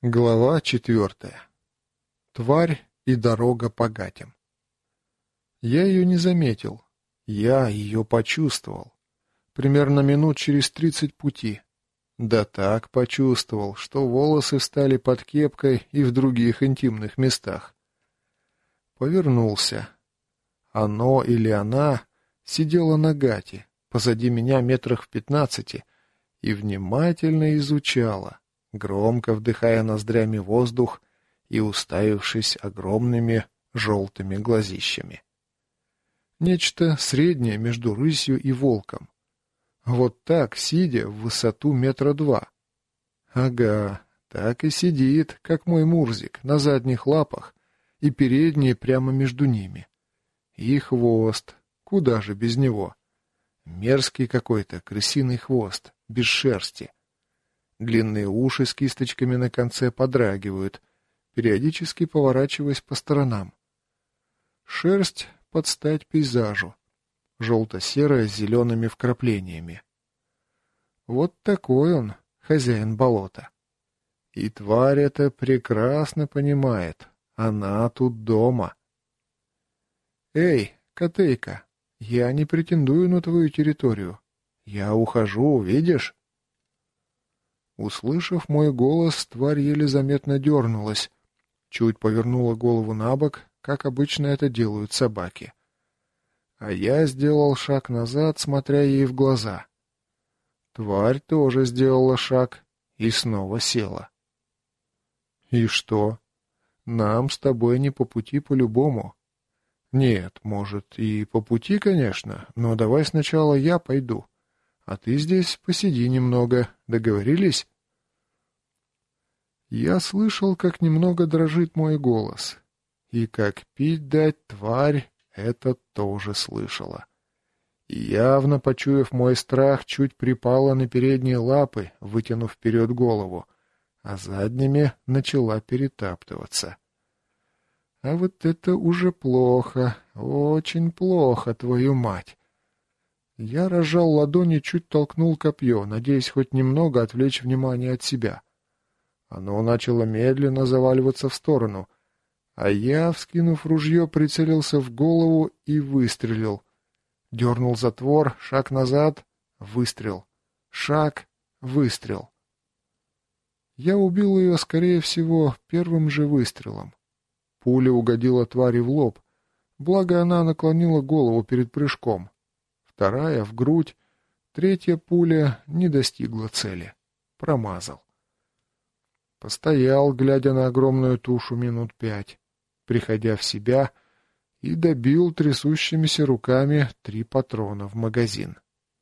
Глава 4. Тварь и дорога по гатям. Я ее не заметил. Я ее почувствовал. Примерно минут через 30 пути. Да так почувствовал, что волосы встали под кепкой и в других интимных местах. Повернулся. Оно или она сидело на гате, позади меня метрах в 15, и внимательно изучала, громко вдыхая ноздрями воздух и уставившись огромными желтыми глазищами. Нечто среднее между рысью и волком. Вот так, сидя в высоту 2 метра. Ага, так и сидит, как мой Мурзик, на задних лапах, и передние прямо между ними. И хвост, куда же без него? Мерзкий какой-то крысиный хвост, без шерсти. Длинные уши с кисточками на конце подрагивают, периодически поворачиваясь по сторонам. Шерсть под стать пейзажу, желто-серая с зелеными вкраплениями. Вот такой он, хозяин болота. И тварь эта прекрасно понимает, она тут дома. «Эй, котейка, я не претендую на твою территорию. Я ухожу, видишь?» Услышав мой голос, тварь еле заметно дернулась, чуть повернула голову на бок, как обычно это делают собаки. А я сделал шаг назад, смотря ей в глаза. Тварь тоже сделала шаг и снова села. «И что? Нам с тобой не по пути по-любому. Нет, может, и по пути, конечно, но давай сначала я пойду. А ты здесь посиди немного. Договорились?» Я слышал, как немного дрожит мой голос. И как пить дать тварь это тоже слышала. И явно, почуяв мой страх, чуть припала на передние лапы, вытянув вперед голову, а задними начала перетаптываться. А вот это уже плохо, очень плохо, твою мать. Я разжал ладони, чуть толкнул копье, надеясь хоть немного отвлечь внимание от себя. Оно начало медленно заваливаться в сторону, а я, вскинув ружье, прицелился в голову и выстрелил. Дернул затвор, шаг назад, выстрел. Шаг, выстрел. Я убил ее, скорее всего, первым же выстрелом. Пуля угодила твари в лоб, благо она наклонила голову перед прыжком. Вторая — в грудь, третья пуля не достигла цели. Промазал. Постоял, глядя на огромную тушу, минут 5, приходя в себя, и добил трясущимися руками 3 патрона в магазин.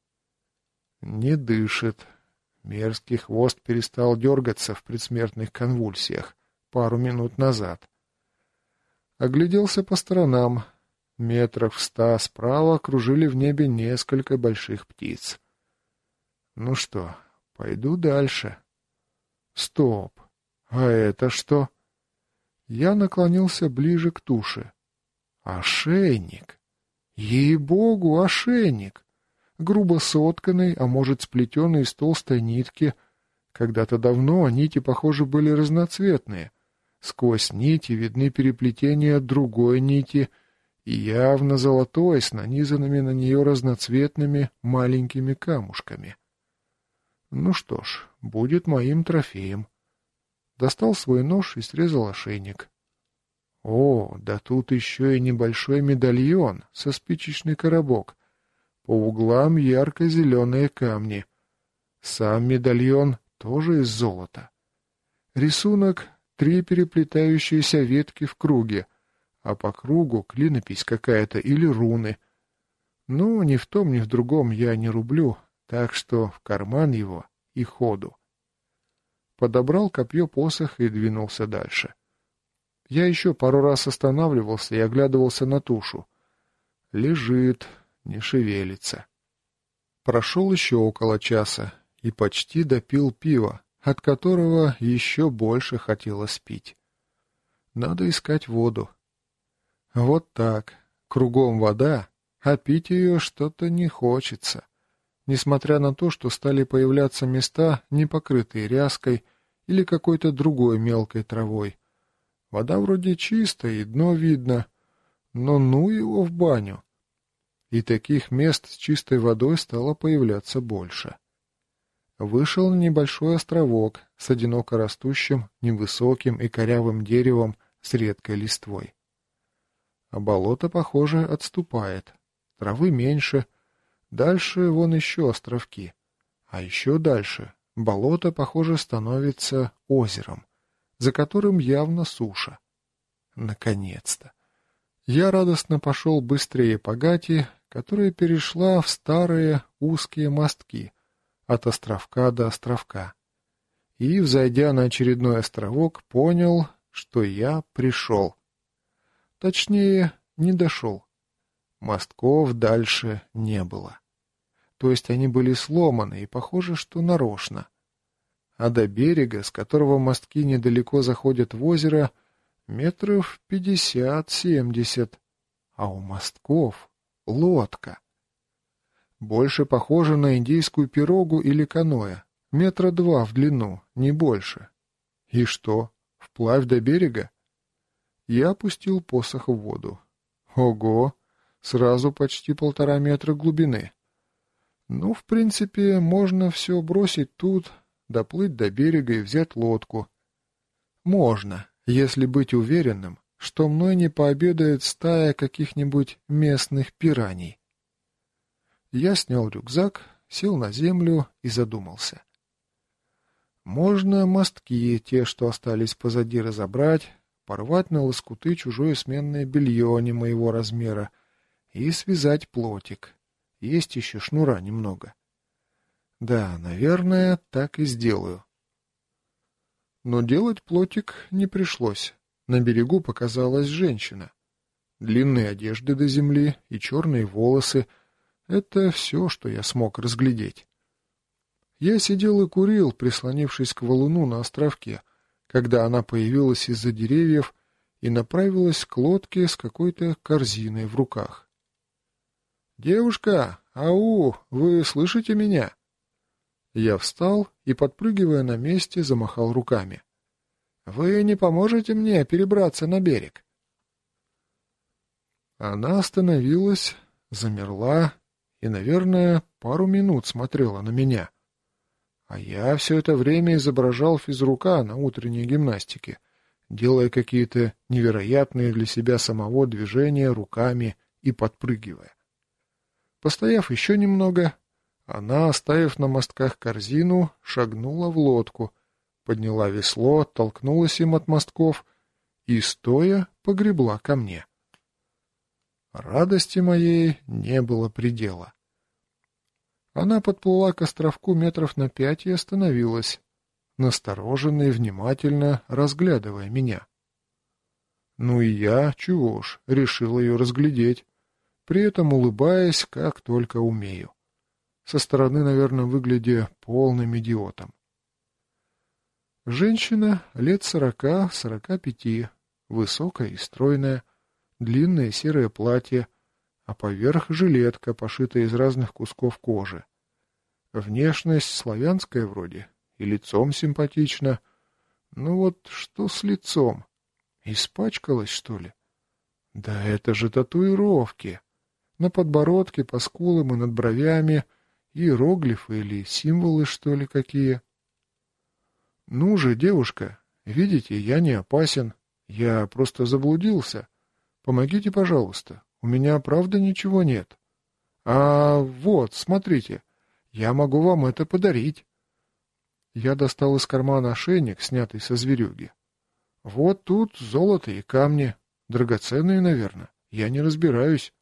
Не дышит. Мерзкий хвост перестал дергаться в предсмертных конвульсиях пару минут назад. Огляделся по сторонам. Метрах в 100 справа кружили в небе несколько больших птиц. Ну что, пойду дальше. Стоп! А это что? Я наклонился ближе к туше. Ошейник! Ей-богу, ошейник! Грубо сотканный, а может, сплетенный из толстой нитки. Когда-то давно нити, похоже, были разноцветные. Сквозь нити видны переплетения другой нити, и явно золотой, с нанизанными на нее разноцветными маленькими камушками. Ну что ж, будет моим трофеем. Достал свой нож и срезал ошейник. О, да тут еще и небольшой медальон со спичечный коробок. По углам ярко-зеленые камни. Сам медальон тоже из золота. Рисунок — 3 переплетающиеся ветки в круге, а по кругу клинопись какая-то или руны. Ну, ни в том, ни в другом я не рублю, так что в карман его и ходу. Подобрал копье-посох и двинулся дальше. Я еще пару раз останавливался и оглядывался на тушу. Лежит, не шевелится. Прошел еще около часа и почти допил пива, от которого еще больше хотелось пить. Надо искать воду. Вот так, кругом вода, а пить ее что-то не хочется. Несмотря на то, что стали появляться места, не покрытые ряской, или какой-то другой мелкой травой. Вода вроде чистая, и дно видно, но ну его в баню. И таких мест с чистой водой стало появляться больше. Вышел на небольшой островок с одиноко растущим, невысоким и корявым деревом с редкой листвой. А болото, похоже, отступает. Травы меньше. Дальше вон еще островки. А еще дальше болото, похоже, становится озером, за которым явно суша. Наконец-то! Я радостно пошел быстрее по гати, которая перешла в старые узкие мостки от островка до островка. И, взойдя на очередной островок, понял, что я пришел. Точнее, не дошел. Мостков дальше не было. То есть они были сломаны, и похоже, что нарочно. А до берега, с которого мостки недалеко заходят в озеро, метров 50-70. А у мостков лодка. Больше похожа на индейскую пирогу или каноэ. 2 метра в длину, не больше. И что, вплавь до берега? Я опустил посох в воду. Ого! Сразу почти 1,5 метра глубины. Ну, в принципе, можно все бросить тут, доплыть до берега и взять лодку. Можно, если быть уверенным, что мной не пообедает стая каких-нибудь местных пираний. Я снял рюкзак, сел на землю и задумался. Можно мостки, те, что остались позади, разобрать, порвать на лоскуты чужое сменное белье не моего размера и связать плотик. Есть еще шнура немного. Да, наверное, так и сделаю. Но делать плотик не пришлось. На берегу показалась женщина. Длинные одежды до земли и черные волосы — это все, что я смог разглядеть. Я сидел и курил, прислонившись к валуну на островке, когда она появилась из-за деревьев и направилась к лодке с какой-то корзиной в руках. «Девушка! Ау! Вы слышите меня?» Я встал и, подпрыгивая на месте, замахал руками. «Вы не поможете мне перебраться на берег?» Она остановилась, замерла и, наверное, пару минут смотрела на меня. А я все это время изображал физрука на утренней гимнастике, делая какие-то невероятные для себя самого движения руками и подпрыгивая. Постояв еще немного, она, оставив на мостках корзину, шагнула в лодку, подняла весло, оттолкнулась им от мостков и, стоя, погребла ко мне. Радости моей не было предела. Она подплыла к островку метров на 5 и остановилась, настороженно и внимательно разглядывая меня. Ну и я, чего уж, решил ее разглядеть, при этом улыбаясь, как только умею. Со стороны, наверное, выглядя полным идиотом. Женщина лет 40-45, высокая и стройная, длинное серое платье, а поверх жилетка, пошитая из разных кусков кожи. Внешность славянская вроде, и лицом симпатично. Ну вот что с лицом? Испачкалась, что ли? Да это же татуировки. На подбородке, по скулам и над бровями иероглифы или символы, что ли, какие. Ну же, девушка, видите, я не опасен. Я просто заблудился. Помогите, пожалуйста. У меня, правда, ничего нет. А вот, смотрите, я могу вам это подарить. Я достал из кармана ошейник, снятый со зверюги. Вот тут золото и камни. Драгоценные, наверное. Я не разбираюсь.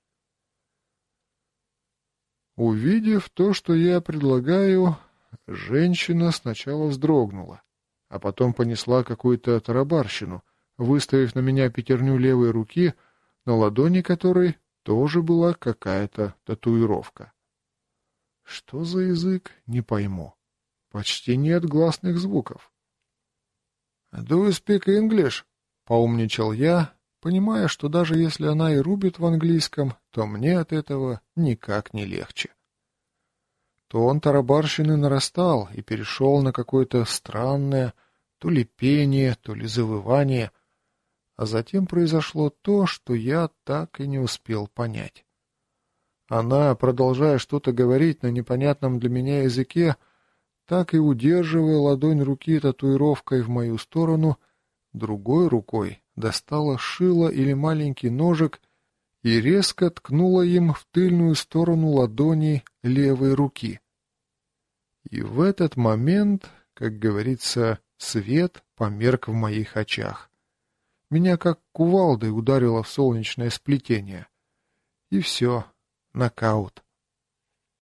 Увидев то, что я предлагаю, женщина сначала вздрогнула, а потом понесла какую-то тарабарщину, выставив на меня пятерню левой руки, на ладони которой тоже была какая-то татуировка. Что за язык, не пойму. Почти нет гласных звуков. «Do you speak English?» — поумничал я, понимая, что даже если она и рубит в английском, то мне от этого никак не легче. Тон тарабарщины нарастал и перешел на какое-то странное то ли пение, то ли завывание, а затем произошло то, что я так и не успел понять. Она, продолжая что-то говорить на непонятном для меня языке, так и удерживая ладонь руки татуировкой в мою сторону, другой рукой достала шило или маленький ножик и резко ткнула им в тыльную сторону ладони левой руки. И в этот момент, как говорится, свет померк в моих очах. Меня как кувалдой ударило в солнечное сплетение. И все, нокаут.